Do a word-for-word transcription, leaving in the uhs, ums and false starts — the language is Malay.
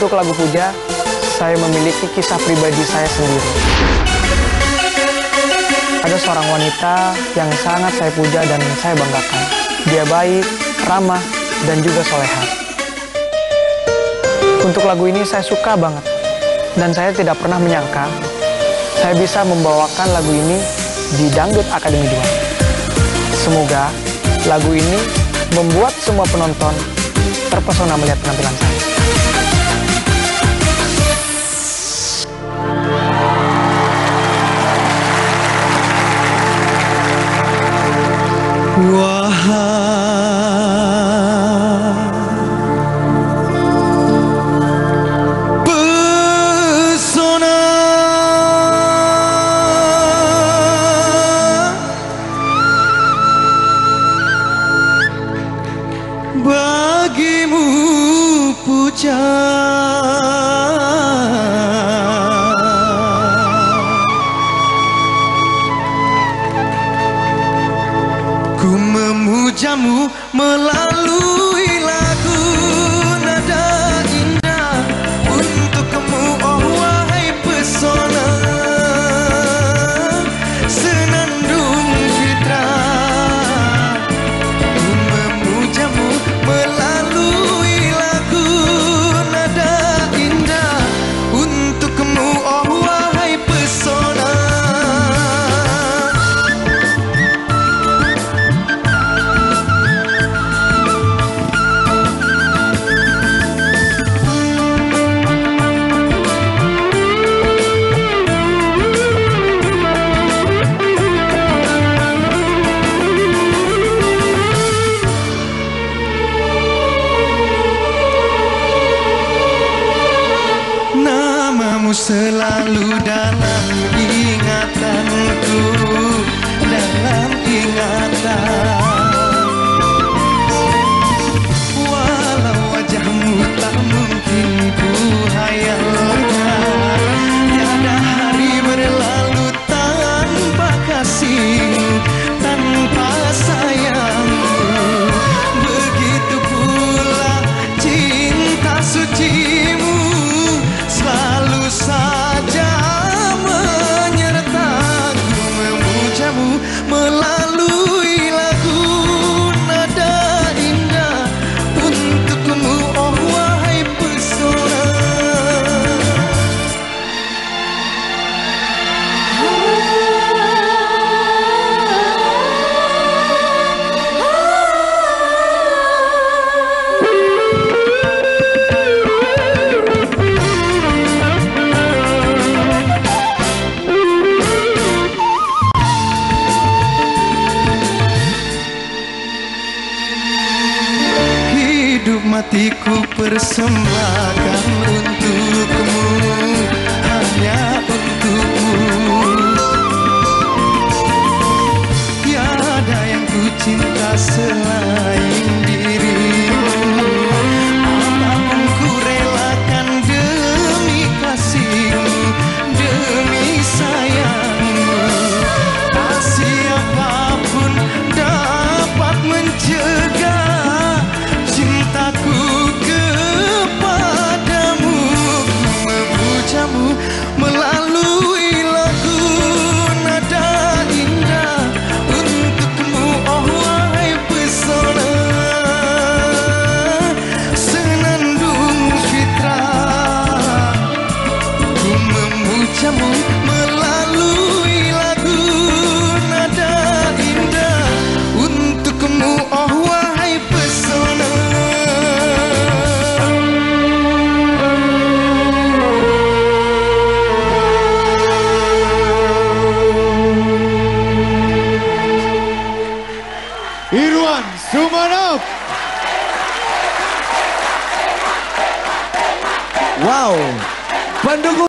Untuk lagu Puja, saya memiliki kisah pribadi saya sendiri. Ada seorang wanita yang sangat saya puja dan saya banggakan. Dia baik, ramah, dan juga soleha. Untuk lagu ini saya suka banget. Dan saya tidak pernah menyangka saya bisa membawakan lagu ini di Dangdut Akademi dua. Semoga lagu ini membuat semua penonton terpesona melihat penampilan saya. Bagimu puja, ku memujamu melalui lagu nada indah untukmu, oh wahai pesona senandung fitra. Melalui lagu nada indah untukmu, oh wahai pesona. Selalu dalam ingatanku, dalam ingatan. Walau wajahmu tak mungkin ku hayalkan, tiada hari berlalu tanpa kasihmu, tanpa sayangmu. Begitu pula cinta sucimu selalu saja menyertaku, memujamu melalui lagu nada indah untukmu, oh wahai pesona. Hidup matiku persembahkan untukmu, hanya untukmu. Tiada yang ku cinta selain dirimu. Apapun ku relakan demi kasihmu, demi sayangmu. Tak siapapun dapat mencegah cintaku kepadamu. Ku memujamu melalui lagu nada indah untukmu, oh wahai pesona senandung fitra. Ku memujamu melalui lagu nada indah untukmu, oh wahai pesona. Irwan Sumanov. Wow, pendukung